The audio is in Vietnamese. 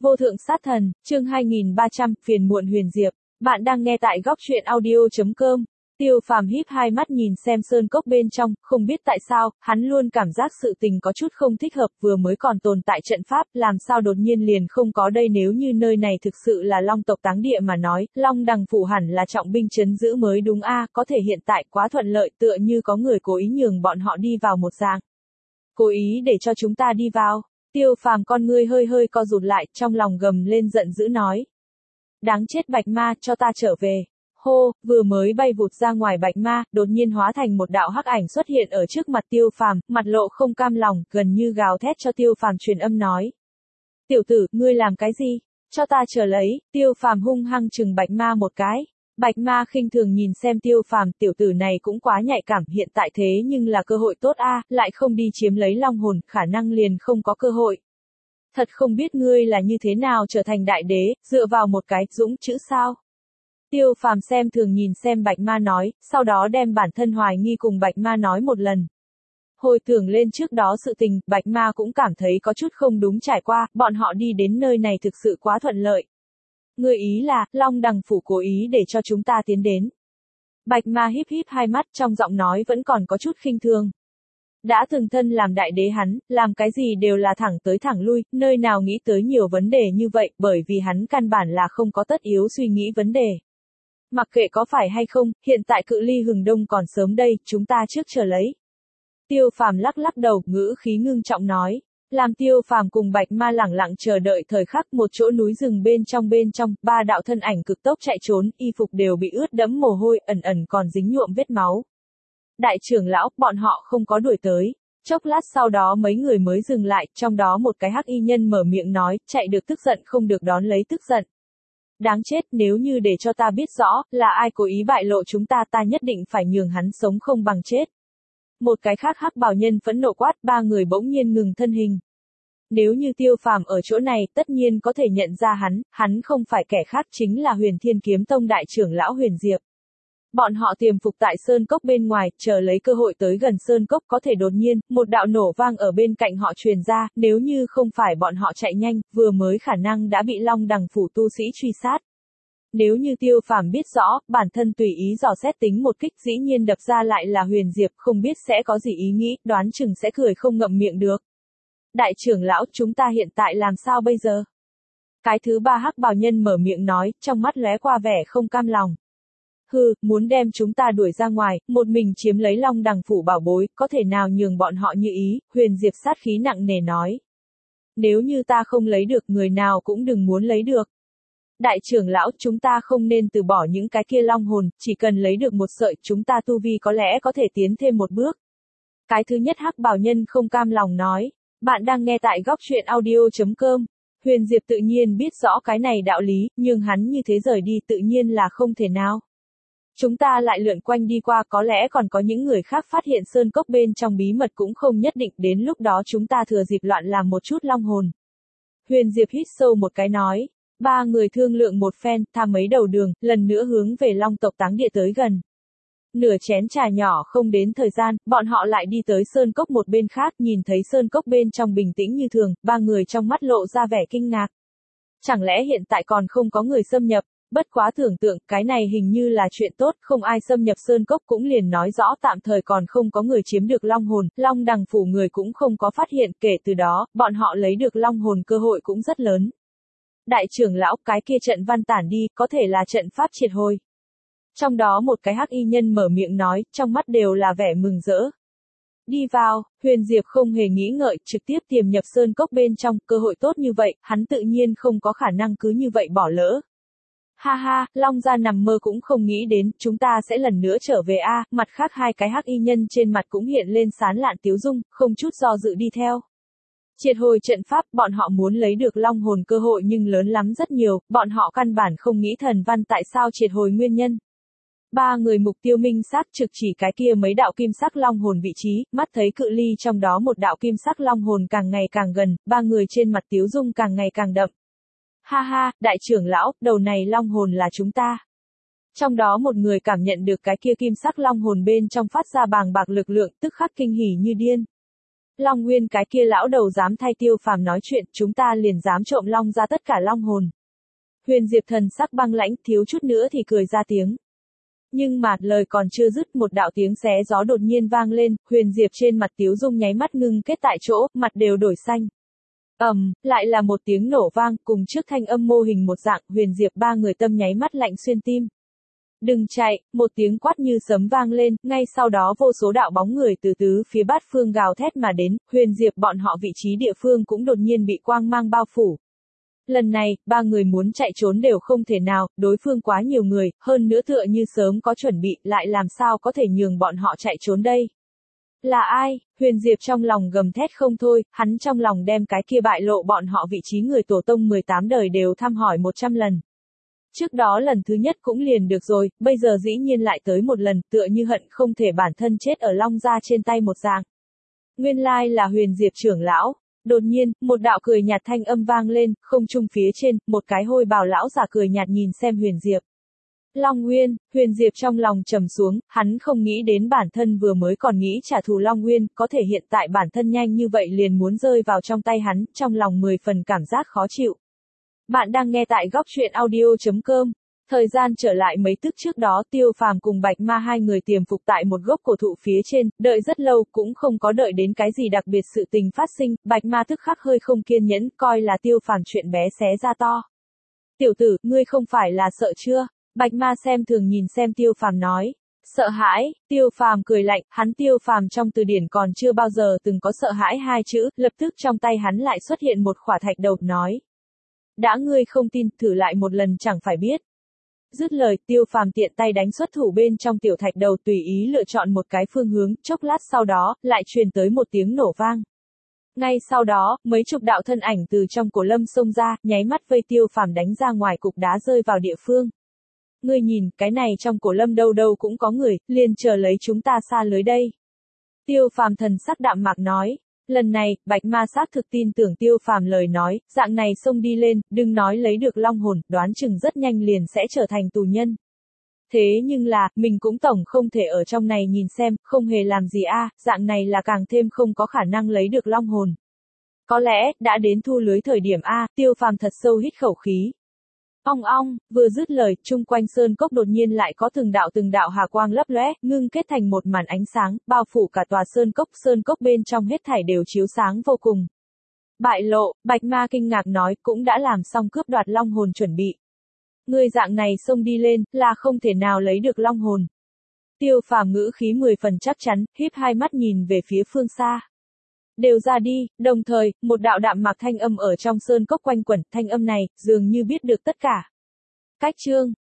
Vô thượng sát thần, chương 2300, phiền muộn huyền diệp. Bạn đang nghe tại góc truyện audio.com. Tiêu Phàm híp hai mắt nhìn xem sơn cốc bên trong, không biết tại sao, hắn luôn cảm giác sự tình có chút không thích hợp, vừa mới còn tồn tại trận pháp, làm sao đột nhiên liền không có đây. Nếu như nơi này thực sự là Long tộc táng địa mà nói, Long Đằng phủ hẳn là trọng binh trấn giữ mới đúng a, có thể hiện tại quá thuận lợi, tựa như có người cố ý nhường bọn họ đi vào một dạng. Cố ý để cho chúng ta đi vào. Tiêu Phàm con ngươi hơi hơi co rụt lại, trong lòng gầm lên giận dữ nói. Đáng chết Bạch Ma, cho ta trở về. Hô, vừa mới bay vụt ra ngoài Bạch Ma, đột nhiên hóa thành một đạo hắc ảnh xuất hiện ở trước mặt Tiêu Phàm, mặt lộ không cam lòng, gần như gào thét cho Tiêu Phàm truyền âm nói. Tiểu tử, ngươi làm cái gì? Cho ta trở lấy. Tiêu Phàm hung hăng chừng Bạch Ma một cái. Bạch Ma khinh thường nhìn xem Tiêu Phàm, tiểu tử này cũng quá nhạy cảm, hiện tại thế nhưng là cơ hội tốt a, lại không đi chiếm lấy long hồn, khả năng liền không có cơ hội. Thật không biết ngươi là như thế nào trở thành đại đế, dựa vào một cái dũng chữ sao? Tiêu Phàm xem thường nhìn xem Bạch Ma nói, sau đó đem bản thân hoài nghi cùng Bạch Ma nói một lần. Hồi tưởng lên trước đó sự tình, Bạch Ma cũng cảm thấy có chút không đúng trải qua, bọn họ đi đến nơi này thực sự quá thuận lợi. Ngươi ý là, Long Đằng phủ cố ý để cho chúng ta tiến đến. Bạch Ma híp híp hai mắt, trong giọng nói vẫn còn có chút khinh thường. Đã từng thân làm đại đế hắn, làm cái gì đều là thẳng tới thẳng lui, nơi nào nghĩ tới nhiều vấn đề như vậy, bởi vì hắn căn bản là không có tất yếu suy nghĩ vấn đề. Mặc kệ có phải hay không, hiện tại cự ly hừng đông còn sớm đây, chúng ta trước chờ lấy. Tiêu Phàm lắc lắc đầu, ngữ khí ngưng trọng nói. Làm Tiêu Phàm cùng Bạch Ma lẳng lặng chờ đợi thời khắc, một chỗ núi rừng bên trong, ba đạo thân ảnh cực tốc chạy trốn, y phục đều bị ướt đẫm mồ hôi, ẩn ẩn còn dính nhuộm vết máu. Đại trưởng lão, bọn họ không có đuổi tới. Chốc lát sau đó mấy người mới dừng lại, trong đó một cái hắc y nhân mở miệng nói, chạy được tức giận không được đón lấy tức giận. Đáng chết, nếu như để cho ta biết rõ, là ai cố ý bại lộ chúng ta, ta nhất định phải nhường hắn sống không bằng chết. Một cái khác hắc bào nhân phẫn nộ quát, ba người bỗng nhiên ngừng thân hình. Nếu như Tiêu Phàm ở chỗ này, tất nhiên có thể nhận ra hắn không phải kẻ khác, chính là Huyền Thiên Kiếm Tông đại trưởng lão Huyền Diệp. Bọn họ tiềm phục tại sơn cốc bên ngoài, chờ lấy cơ hội tới gần sơn cốc, có thể đột nhiên, một đạo nổ vang ở bên cạnh họ truyền ra, nếu như không phải bọn họ chạy nhanh, vừa mới khả năng đã bị Long Đằng phủ tu sĩ truy sát. Nếu như Tiêu Phàm biết rõ, bản thân tùy ý dò xét tính một kích, dĩ nhiên đập ra lại là Huyền Diệp, không biết sẽ có gì ý nghĩ, đoán chừng sẽ cười không ngậm miệng được. Đại trưởng lão, chúng ta hiện tại làm sao bây giờ? Cái thứ ba hắc bào nhân mở miệng nói, trong mắt lóe qua vẻ không cam lòng. Hừ, muốn đem chúng ta đuổi ra ngoài, một mình chiếm lấy Long Đằng phủ bảo bối, có thể nào nhường bọn họ như ý, Huyền Diệp sát khí nặng nề nói. Nếu như ta không lấy được, người nào cũng đừng muốn lấy được. Đại trưởng lão, chúng ta không nên từ bỏ những cái kia long hồn, chỉ cần lấy được một sợi, chúng ta tu vi có lẽ có thể tiến thêm một bước. Cái thứ nhất hắc bào nhân không cam lòng nói. Bạn đang nghe tại góc truyện audio.com. Huyền Diệp tự nhiên biết rõ cái này đạo lý, nhưng hắn như thế rời đi tự nhiên là không thể nào. Chúng ta lại lượn quanh đi qua, có lẽ còn có những người khác phát hiện sơn cốc bên trong bí mật cũng không nhất định, đến lúc đó chúng ta thừa dịp loạn làm một chút long hồn. Huyền Diệp hít sâu một cái nói. Ba người thương lượng một phen, tha mấy đầu đường, lần nữa hướng về Long tộc táng địa tới gần. Nửa chén trà nhỏ không đến thời gian, bọn họ lại đi tới sơn cốc một bên khác, nhìn thấy sơn cốc bên trong bình tĩnh như thường, ba người trong mắt lộ ra vẻ kinh ngạc. Chẳng lẽ hiện tại còn không có người xâm nhập? Bất quá tưởng tượng, cái này hình như là chuyện tốt, không ai xâm nhập sơn cốc cũng liền nói rõ tạm thời còn không có người chiếm được long hồn, Long Đằng phủ người cũng không có phát hiện, kể từ đó, bọn họ lấy được long hồn cơ hội cũng rất lớn. Đại trưởng lão, cái kia trận văn tản đi, có thể là trận pháp triệt hồi. Trong đó một cái hắc y nhân mở miệng nói, trong mắt đều là vẻ mừng rỡ. Đi vào, Huyền Diệp không hề nghĩ ngợi, trực tiếp tiềm nhập sơn cốc bên trong, cơ hội tốt như vậy, hắn tự nhiên không có khả năng cứ như vậy bỏ lỡ. Ha ha, Long gia nằm mơ cũng không nghĩ đến, chúng ta sẽ lần nữa trở về a. Mặt khác hai cái hắc y nhân trên mặt cũng hiện lên sán lạn tiếu dung, không chút do dự đi theo. Triệt hồi trận pháp, bọn họ muốn lấy được long hồn cơ hội nhưng lớn lắm rất nhiều, bọn họ căn bản không nghĩ thần văn tại sao triệt hồi nguyên nhân. Ba người mục tiêu minh xác trực chỉ cái kia mấy đạo kim sắc long hồn vị trí, mắt thấy cự ly trong đó một đạo kim sắc long hồn càng ngày càng gần, ba người trên mặt tiếu dung càng ngày càng đậm. Ha ha, đại trưởng lão, đầu này long hồn là chúng ta. Trong đó một người cảm nhận được cái kia kim sắc long hồn bên trong phát ra bàng bạc lực lượng, tức khắc kinh hỉ như điên. Long Nguyên cái kia lão đầu dám thay Tiêu Phàm nói chuyện, chúng ta liền dám trộm long ra tất cả long hồn. Huyền Diệp thần sắc băng lãnh, thiếu chút nữa thì cười ra tiếng. Nhưng mà, lời còn chưa dứt, một đạo tiếng xé gió đột nhiên vang lên, Huyền Diệp trên mặt Tiếu Dung nháy mắt ngưng kết tại chỗ, mặt đều đổi xanh. Lại là một tiếng nổ vang, cùng trước thanh âm mô hình một dạng, Huyền Diệp ba người tâm nháy mắt lạnh xuyên tim. Đừng chạy, một tiếng quát như sấm vang lên, ngay sau đó vô số đạo bóng người từ tứ phía bát phương gào thét mà đến, Huyền Diệp bọn họ vị trí địa phương cũng đột nhiên bị quang mang bao phủ. Lần này, ba người muốn chạy trốn đều không thể nào, đối phương quá nhiều người, hơn nữa tựa như sớm có chuẩn bị, lại làm sao có thể nhường bọn họ chạy trốn đây. Là ai? Huyền Diệp trong lòng gầm thét không thôi, hắn trong lòng đem cái kia bại lộ bọn họ vị trí người tổ tông 18 đời đều thăm hỏi 100 lần. Trước đó lần thứ nhất cũng liền được rồi, bây giờ dĩ nhiên lại tới một lần, tựa như hận không thể bản thân chết ở long gia trên tay một dạng. Nguyên lai là Huyền Diệp trưởng lão. Đột nhiên, một đạo cười nhạt thanh âm vang lên, không trung phía trên, một cái hôi bào lão giả cười nhạt nhìn xem Huyền Diệp. Long Nguyên, Huyền Diệp trong lòng trầm xuống, hắn không nghĩ đến bản thân vừa mới còn nghĩ trả thù Long Nguyên, có thể hiện tại bản thân nhanh như vậy liền muốn rơi vào trong tay hắn, trong lòng 10 phần cảm giác khó chịu. Bạn đang nghe tại góc truyện audio.com. Thời gian trở lại mấy tức trước đó, Tiêu Phàm cùng Bạch Ma hai người tiềm phục tại một gốc cổ thụ phía trên, đợi rất lâu, cũng không có đợi đến cái gì đặc biệt sự tình phát sinh, Bạch Ma tức khắc hơi không kiên nhẫn, coi là Tiêu Phàm chuyện bé xé ra to. Tiểu tử, ngươi không phải là sợ chưa? Bạch Ma xem thường nhìn xem Tiêu Phàm nói. Sợ hãi, Tiêu Phàm cười lạnh, hắn Tiêu Phàm trong từ điển còn chưa bao giờ từng có sợ hãi hai chữ, lập tức trong tay hắn lại xuất hiện một khỏa thạch đầu, nói. Đã ngươi không tin, thử lại một lần chẳng phải biết. Dứt lời, Tiêu Phàm tiện tay đánh xuất thủ bên trong tiểu thạch đầu, tùy ý lựa chọn một cái phương hướng, chốc lát sau đó, lại truyền tới một tiếng nổ vang. Ngay sau đó, mấy chục đạo thân ảnh từ trong cổ lâm xông ra, nháy mắt vây Tiêu Phàm đánh ra ngoài cục đá rơi vào địa phương. Ngươi nhìn, cái này trong cổ lâm đâu đâu cũng có người, liền chờ lấy chúng ta xa lưới đây. Tiêu Phàm thần sắc đạm mạc nói. Lần này, Bạch Ma xác thực tin tưởng Tiêu Phàm lời nói, dạng này xông đi lên, đừng nói lấy được long hồn, đoán chừng rất nhanh liền sẽ trở thành tù nhân. Thế nhưng là, mình cũng tổng không thể ở trong này nhìn xem, không hề làm gì dạng này là càng thêm không có khả năng lấy được long hồn. Có lẽ, đã đến thu lưới thời điểm Tiêu Phàm thật sâu hít khẩu khí. Ong ong, vừa dứt lời, chung quanh sơn cốc đột nhiên lại có từng đạo hà quang lấp lóe, ngưng kết thành một màn ánh sáng, bao phủ cả tòa sơn cốc bên trong hết thảy đều chiếu sáng vô cùng. Bại lộ, Bạch Ma kinh ngạc nói, cũng đã làm xong cướp đoạt long hồn chuẩn bị. Người dạng này xông đi lên, là không thể nào lấy được long hồn. Tiêu Phàm ngữ khí 10 phần chắc chắn, híp hai mắt nhìn về phía phương xa. Đều ra đi, đồng thời, một đạo đạm mạc thanh âm ở trong sơn cốc quanh quẩn, thanh âm này, dường như biết được tất cả. Cách chương.